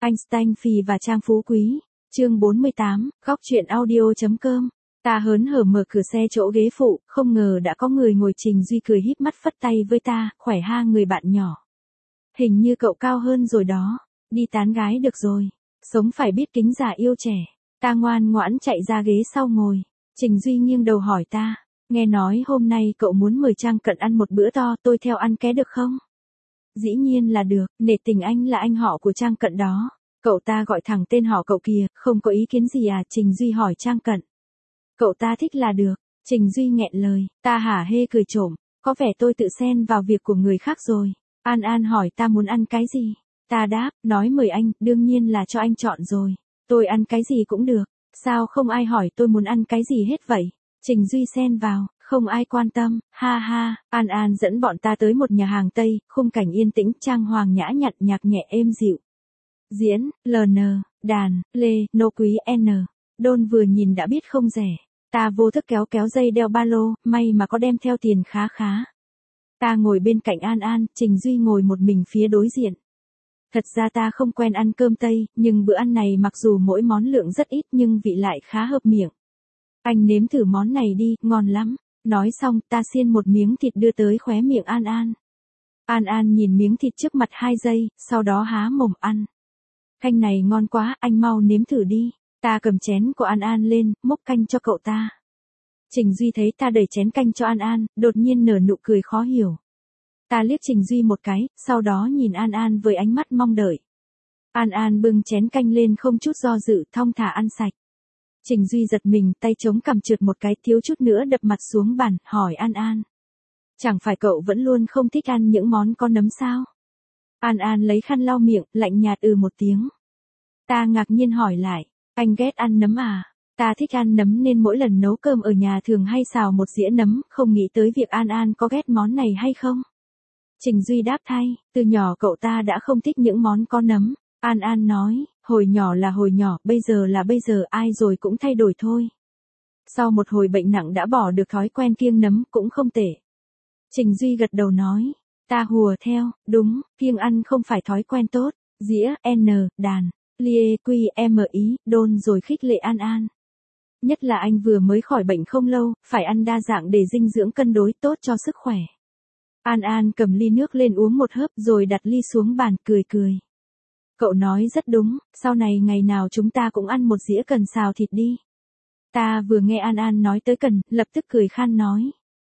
Einstein Phì và Trang Phú Quý. Chương 48, góc truyện audio.com. Ta hớn hở mở cửa xe chỗ ghế phụ, không ngờ đã có người ngồi. Trình Duy cười híp mắt phất tay với ta, khỏe ha người bạn nhỏ. Hình như cậu cao hơn rồi đó, đi tán gái được rồi, sống phải biết kính già yêu trẻ. Ta ngoan ngoãn chạy ra ghế sau ngồi. Trình Duy nghiêng đầu hỏi ta, nghe nói hôm nay cậu muốn mời Trang Cận ăn một bữa to, tôi theo ăn ké được không? Dĩ nhiên là được, nể tình anh là anh họ của Trang Cận đó. Cậu ta gọi thẳng tên họ cậu kìa, không có ý kiến gì à? Trình Duy hỏi Trang Cận. Cậu ta thích là được. Trình Duy nghẹn lời, ta hả hê cười trộm, có vẻ tôi tự xen vào việc của người khác rồi. An An hỏi ta muốn ăn cái gì? Ta đáp, nói mời anh, đương nhiên là cho anh chọn rồi. Tôi ăn cái gì cũng được, sao không ai hỏi tôi muốn ăn cái gì hết vậy? Trình Duy xen vào, không ai quan tâm, ha ha. An An dẫn bọn ta tới một nhà hàng Tây, khung cảnh yên tĩnh, trang hoàng nhã nhặn, nhạc nhẹ êm dịu. Diễn, LN, đàn, Lê, nô quý N. Đôn vừa nhìn đã biết không rẻ. Ta vô thức kéo kéo dây đeo ba lô, may mà có đem theo tiền khá khá. Ta ngồi bên cạnh An An, Trình Duy ngồi một mình phía đối diện. Thật ra ta không quen ăn cơm Tây, nhưng bữa ăn này mặc dù mỗi món lượng rất ít nhưng vị lại khá hợp miệng. Anh nếm thử món này đi, ngon lắm. Nói xong, ta xiên một miếng thịt đưa tới khóe miệng An An. An An nhìn miếng thịt trước mặt 2 giây, sau đó há mồm ăn. Canh này ngon quá, anh mau nếm thử đi. Ta cầm chén của An An lên, múc canh cho cậu ta. Trình Duy thấy ta đẩy chén canh cho An An, đột nhiên nở nụ cười khó hiểu. Ta liếc Trình Duy một cái, sau đó nhìn An An với ánh mắt mong đợi. An An bưng chén canh lên không chút do dự, thong thả ăn sạch. Trình Duy giật mình, tay chống cằm trượt một cái, thiếu chút nữa đập mặt xuống bàn, hỏi An An. Chẳng phải cậu vẫn luôn không thích ăn những món có nấm sao? An An lấy khăn lau miệng, lạnh nhạt một tiếng. Ta ngạc nhiên hỏi lại, anh ghét ăn nấm à? Ta thích ăn nấm nên mỗi lần nấu cơm ở nhà thường hay xào một dĩa nấm, không nghĩ tới việc An An có ghét món này hay không. Trình Duy đáp thay, từ nhỏ cậu ta đã không thích những món có nấm. An An nói, hồi nhỏ là hồi nhỏ, bây giờ là bây giờ, ai rồi cũng thay đổi thôi. Sau một hồi bệnh nặng đã bỏ được thói quen kiêng nấm, cũng không tệ. Trình Duy gật đầu nói, ta hùa theo, đúng, kiêng ăn không phải thói quen tốt. Dĩa, N, đàn, Lie, Quy, M ý, Đôn rồi khích lệ An An. Nhất là anh vừa mới khỏi bệnh không lâu, phải ăn đa dạng để dinh dưỡng cân đối, tốt cho sức khỏe. An An cầm ly nước lên uống một hớp rồi đặt ly xuống bàn, cười cười. Cậu nói rất đúng, sau này ngày nào chúng ta cũng ăn một dĩa cần xào thịt đi. Ta vừa nghe An An nói tới cần, lập tức cười khan nói.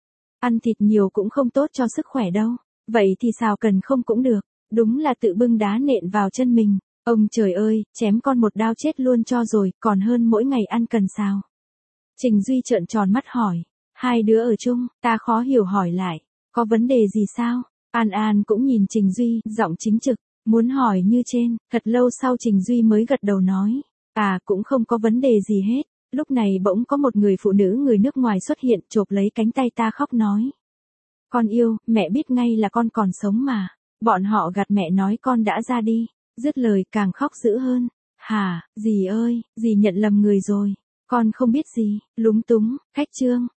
Ăn thịt nhiều cũng không tốt cho sức khỏe đâu, vậy thì xào cần không cũng được, đúng là tự bưng đá nện vào chân mình. Ông trời ơi, chém con một đao chết luôn cho rồi, còn hơn mỗi ngày ăn cần xào. Trình Duy trợn tròn mắt hỏi, hai đứa ở chung, ta khó hiểu hỏi lại, có vấn đề gì sao? An An cũng nhìn Trình Duy, giọng chính trực, muốn hỏi như trên. Thật lâu sau Trình Duy mới gật đầu nói, cũng không có vấn đề gì hết. Lúc này bỗng có một người phụ nữ người nước ngoài xuất hiện, chộp lấy cánh tay ta khóc nói. Con yêu, mẹ biết ngay là con còn sống mà. Bọn họ gạt mẹ nói con đã ra đi. Dứt lời càng khóc dữ hơn. Hả, dì ơi, dì nhận lầm người rồi. Con không biết gì, lúng túng, khách trương.